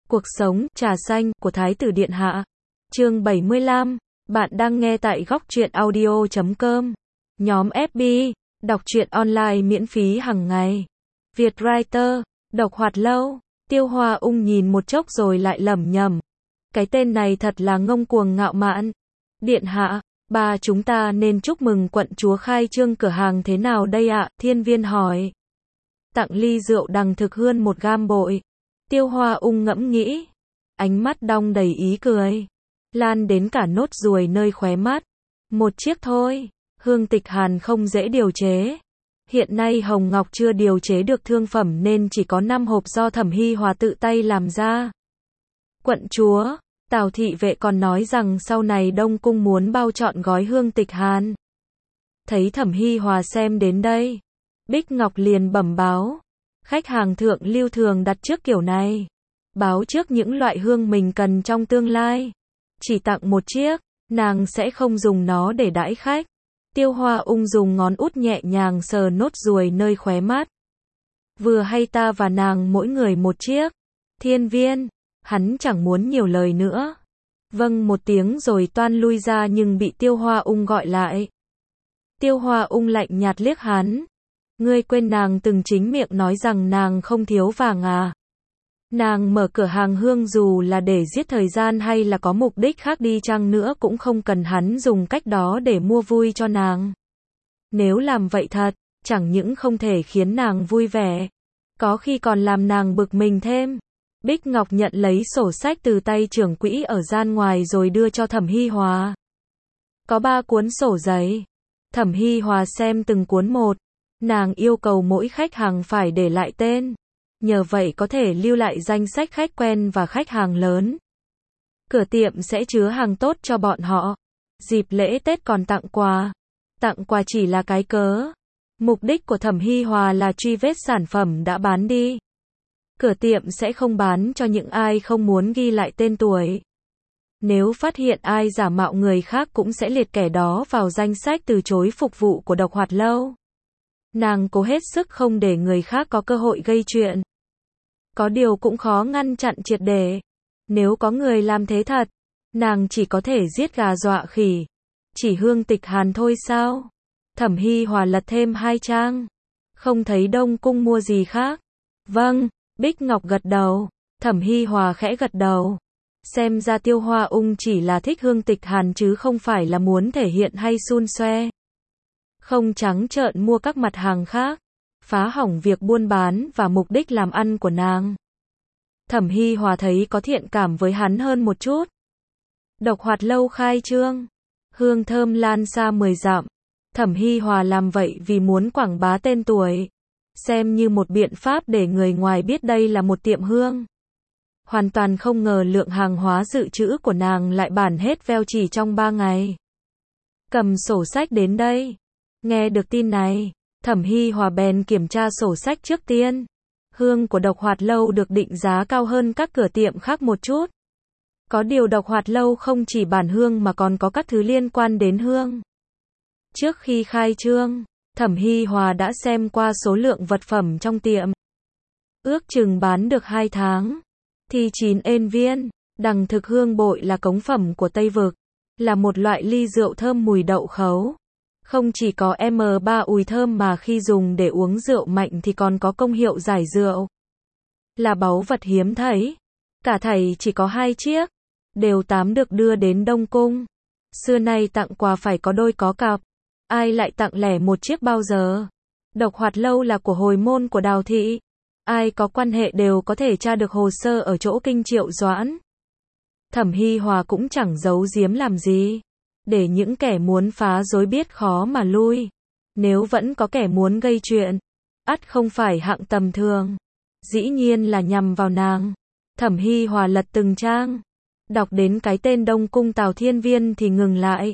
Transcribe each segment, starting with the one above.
Cuộc sống, trà xanh, của Thái tử Điện Hạ. Chương 75. Bạn đang nghe tại góc truyện audio.com. Nhóm FB. Đọc truyện online miễn phí hàng ngày. Việt Writer. Độc Hoạt Lâu. Tiêu Hoa Ung nhìn một chốc rồi lại lẩm nhẩm. Cái tên này thật là ngông cuồng ngạo mạn. Điện Hạ, ba chúng ta nên chúc mừng quận chúa khai trương cửa hàng thế nào đây ạ? Thiên Viên hỏi. Tặng ly rượu đằng thực hơn 1 gam bội. Tiêu Hoa Ung ngẫm nghĩ. Ánh mắt đong đầy ý cười. Lan đến cả nốt ruồi nơi khóe mắt. 1 chiếc thôi. Hương Tịch Hàn không dễ điều chế. Hiện nay Hồng Ngọc chưa điều chế được thương phẩm nên chỉ có 5 hộp do Thẩm Hy Hòa tự tay làm ra. Quận chúa, Tào thị vệ còn nói rằng sau này Đông Cung muốn bao trọn gói Hương Tịch Hàn. Thấy Thẩm Hy Hòa xem đến đây, Bích Ngọc liền bẩm báo. Khách hàng thượng lưu thường đặt trước kiểu này. Báo trước những loại hương mình cần trong tương lai. Chỉ tặng 1 chiếc, nàng sẽ không dùng nó để đãi khách. Tiêu Hoa Ung dùng ngón út nhẹ nhàng sờ nốt ruồi nơi khóe mắt. Vừa hay ta và nàng mỗi người 1 chiếc. Thiên Viên, hắn chẳng muốn nhiều lời nữa. Vâng một tiếng rồi toan lui ra nhưng bị Tiêu Hoa Ung gọi lại. Tiêu Hoa Ung lạnh nhạt liếc hắn. Ngươi quên nàng từng chính miệng nói rằng nàng không thiếu vàng à? Nàng mở cửa hàng hương dù là để giết thời gian hay là có mục đích khác đi chăng nữa cũng không cần hắn dùng cách đó để mua vui cho nàng. Nếu làm vậy thật, chẳng những không thể khiến nàng vui vẻ, có khi còn làm nàng bực mình thêm. Bích Ngọc nhận lấy sổ sách từ tay trưởng quỹ ở gian ngoài rồi đưa cho Thẩm Hy Hòa. Có 3 cuốn sổ giấy. Thẩm Hy Hòa xem từng cuốn một. Nàng yêu cầu mỗi khách hàng phải để lại tên. Nhờ vậy có thể lưu lại danh sách khách quen và khách hàng lớn. Cửa tiệm sẽ chứa hàng tốt cho bọn họ. Dịp lễ Tết còn tặng quà. Tặng quà chỉ là cái cớ. Mục đích của Thẩm Hy Hòa là truy vết sản phẩm đã bán đi. Cửa tiệm sẽ không bán cho những ai không muốn ghi lại tên tuổi. Nếu phát hiện ai giả mạo người khác cũng sẽ liệt kẻ đó vào danh sách từ chối phục vụ của Độc Hoạt Lâu. Nàng cố hết sức không để người khác có cơ hội gây chuyện. Có điều cũng khó ngăn chặn triệt để. Nếu có người làm thế thật, nàng chỉ có thể giết gà dọa khỉ. Chỉ Hương Tịch Hàn thôi sao? Thẩm Hy Hòa lật thêm 2 trang. Không thấy Đông Cung mua gì khác. Vâng, Bích Ngọc gật đầu. Thẩm Hy Hòa khẽ gật đầu. Xem ra Tiêu Hoa Ung chỉ là thích Hương Tịch Hàn chứ không phải là muốn thể hiện hay xun xoe. Không trắng trợn mua các mặt hàng khác, phá hỏng việc buôn bán và mục đích làm ăn của nàng. Thẩm Hy Hòa thấy có thiện cảm với hắn hơn một chút. Độc Hoạt Lâu khai trương, hương thơm lan xa 10 dặm. Thẩm Hy Hòa làm vậy vì muốn quảng bá tên tuổi, xem như một biện pháp để người ngoài biết đây là một tiệm hương. Hoàn toàn không ngờ lượng hàng hóa dự trữ của nàng lại bản hết veo chỉ trong 3 ngày. Cầm sổ sách đến đây. Nghe được tin này, Thẩm Hy Hòa bèn kiểm tra sổ sách trước tiên. Hương của Độc Hoạt Lâu được định giá cao hơn các cửa tiệm khác một chút. Có điều Độc Hoạt Lâu không chỉ bản hương mà còn có các thứ liên quan đến hương. Trước khi khai trương, Thẩm Hy Hòa đã xem qua số lượng vật phẩm trong tiệm. Ước chừng bán được 2 tháng. Thì 9 ên viên, đằng thực hương bội là cống phẩm của Tây Vực. Là một loại ly rượu thơm mùi đậu khấu. Không chỉ có M3 ùi thơm mà khi dùng để uống rượu mạnh thì còn có công hiệu giải rượu. Là báu vật hiếm thấy. Cả thảy chỉ có 2 chiếc. Đều 8 được đưa đến Đông Cung. Xưa nay tặng quà phải có đôi có cặp. Ai lại tặng lẻ 1 chiếc bao giờ? Độc Hoạt Lâu là của hồi môn của Đào thị. Ai có quan hệ đều có thể tra được hồ sơ ở chỗ Kinh Triệu Doãn. Thẩm Hy Hòa cũng chẳng giấu giếm làm gì. Để những kẻ muốn phá rối biết khó mà lui. Nếu vẫn có kẻ muốn gây chuyện, ắt không phải hạng tầm thường. Dĩ nhiên là nhằm vào nàng. Thẩm Hy Hòa lật từng trang. Đọc đến cái tên Đông Cung Tào Thiên Viên thì ngừng lại.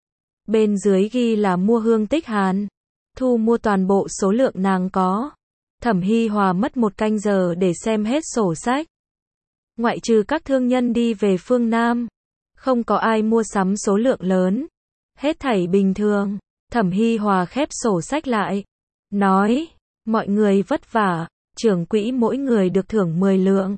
Bên dưới ghi là mua Hương Tịch Hàn. Thu mua toàn bộ số lượng nàng có. Thẩm Hy Hòa mất 1 canh giờ để xem hết sổ sách. Ngoại trừ các thương nhân đi về phương Nam, không có ai mua sắm số lượng lớn. Hết thảy bình thường. Thẩm Hy Hòa khép sổ sách lại. Nói, mọi người vất vả, trưởng quỹ mỗi người được thưởng 10 lượng.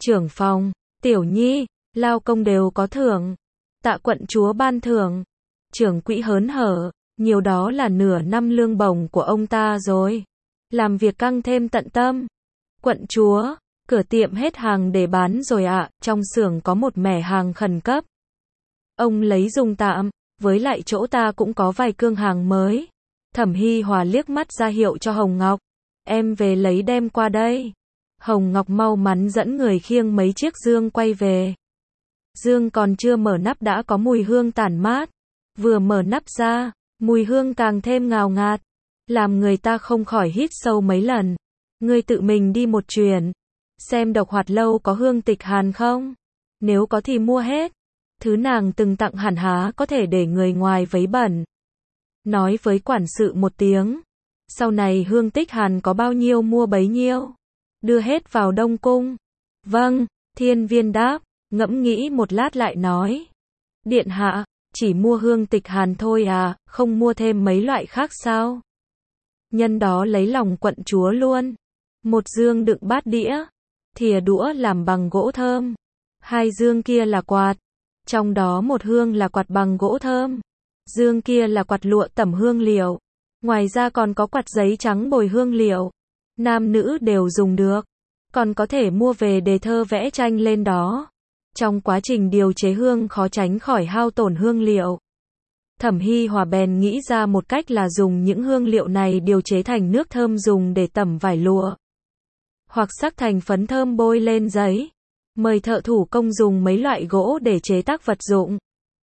Trưởng phòng, Tiểu Nhi, lao công đều có thưởng. Tạ quận chúa ban thưởng. Trưởng quỹ hớn hở, nhiều đó là nửa năm lương bổng của ông ta rồi. Làm việc căng thêm tận tâm. Quận chúa, cửa tiệm hết hàng để bán rồi ạ, trong xưởng có một mẻ hàng khẩn cấp. Ông lấy dùng tạm, với lại chỗ ta cũng có vài cương hàng mới. Thẩm Hi Hòa liếc mắt ra hiệu cho Hồng Ngọc. Em về lấy đem qua đây. Hồng Ngọc mau mắn dẫn người khiêng mấy chiếc dương quay về. Dương còn chưa mở nắp đã có mùi hương tản mát. Vừa mở nắp ra, mùi hương càng thêm ngào ngạt, làm người ta không khỏi hít sâu mấy lần. Ngươi tự mình đi một chuyến, xem Độc Hoạt Lâu có hương tịch hàn không? Nếu có thì mua hết. Thứ nàng từng tặng hẳn há có thể để người ngoài vấy bẩn. Nói với quản sự một tiếng. Sau này hương tích hàn có bao nhiêu mua bấy nhiêu. Đưa hết vào Đông Cung. Vâng, Thiên Viên đáp, ngẫm nghĩ một lát lại nói. Điện hạ, chỉ mua hương tịch hàn thôi à, không mua thêm mấy loại khác sao? Nhân đó lấy lòng quận chúa luôn. Một dương đựng bát đĩa, thìa đũa làm bằng gỗ thơm. Hai dương kia là quạt. Trong đó một hương là quạt bằng gỗ thơm. Dương kia là quạt lụa tẩm hương liệu. Ngoài ra còn có quạt giấy trắng bồi hương liệu. Nam nữ đều dùng được. Còn có thể mua về đề thơ vẽ tranh lên đó. Trong quá trình điều chế hương khó tránh khỏi hao tổn hương liệu. Thẩm Hi Hòa bèn nghĩ ra một cách là dùng những hương liệu này điều chế thành nước thơm dùng để tẩm vải lụa. Hoặc sắc thành phấn thơm bôi lên giấy. Mời thợ thủ công dùng mấy loại gỗ để chế tác vật dụng.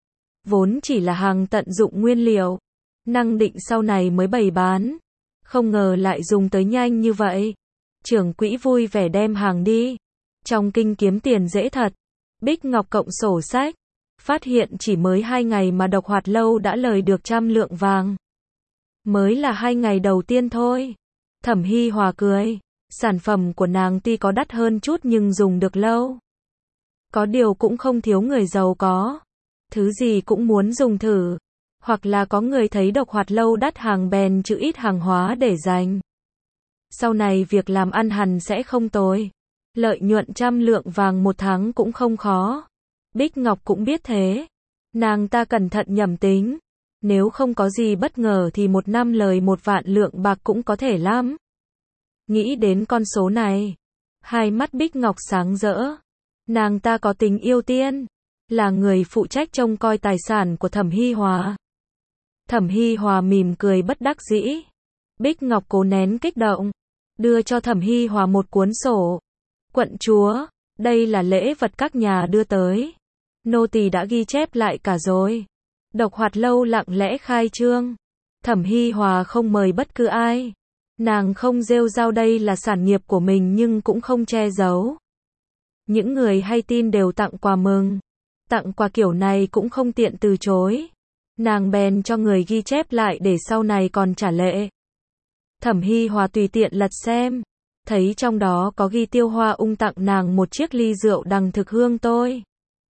Vốn chỉ là hàng tận dụng nguyên liệu. Năng định sau này mới bày bán. Không ngờ lại dùng tới nhanh như vậy. Trưởng quỹ vui vẻ đem hàng đi. Trong kinh kiếm tiền dễ thật. Bích Ngọc cộng sổ sách. Phát hiện chỉ mới 2 ngày mà Độc Hoạt Lâu đã lời được 100 lượng vàng. Mới là 2 ngày đầu tiên thôi. Thẩm Hi Hòa cười. Sản phẩm của nàng tuy có đắt hơn chút nhưng dùng được lâu. Có điều cũng không thiếu người giàu có. Thứ gì cũng muốn dùng thử. Hoặc là có người thấy Độc Hoạt Lâu đắt hàng bèn trữ ít hàng hóa để dành. Sau này việc làm ăn hẳn sẽ không tồi. Lợi nhuận 100 lượng vàng một tháng cũng không khó. Bích Ngọc cũng biết thế. Nàng ta cẩn thận nhẩm tính. Nếu không có gì bất ngờ thì một năm lời 1 vạn lượng bạc cũng có thể lắm. Nghĩ đến con số này. Hai mắt Bích Ngọc sáng rỡ. Nàng ta có tình yêu tiên. Là người phụ trách trông coi tài sản của Thẩm Hi Hòa. Thẩm Hi Hòa mỉm cười bất đắc dĩ. Bích Ngọc cố nén kích động. Đưa cho Thẩm Hi Hòa một cuốn sổ. Quận chúa, đây là lễ vật các nhà đưa tới. Nô tỳ đã ghi chép lại cả rồi. Độc Hoạt Lâu lặng lẽ khai trương. Thẩm Hi Hòa không mời bất cứ ai. Nàng không rêu rao đây là sản nghiệp của mình nhưng cũng không che giấu. Những người hay tin đều tặng quà mừng. Tặng quà kiểu này cũng không tiện từ chối. Nàng bèn cho người ghi chép lại để sau này còn trả lệ. Thẩm Hi Hòa tùy tiện lật xem. Thấy trong đó có ghi Tiêu Hoa Ung tặng nàng một chiếc ly rượu đằng thực hương tôi.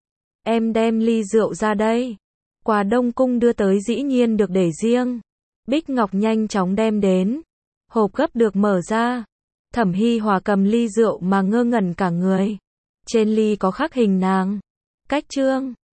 Em đem ly rượu ra đây. Quà Đông Cung đưa tới dĩ nhiên được để riêng. Bích Ngọc nhanh chóng đem đến. Hộp gấp được mở ra. Thẩm Hi Hòa cầm ly rượu mà ngơ ngẩn cả người. Trên ly có khắc hình nàng. Cách trương.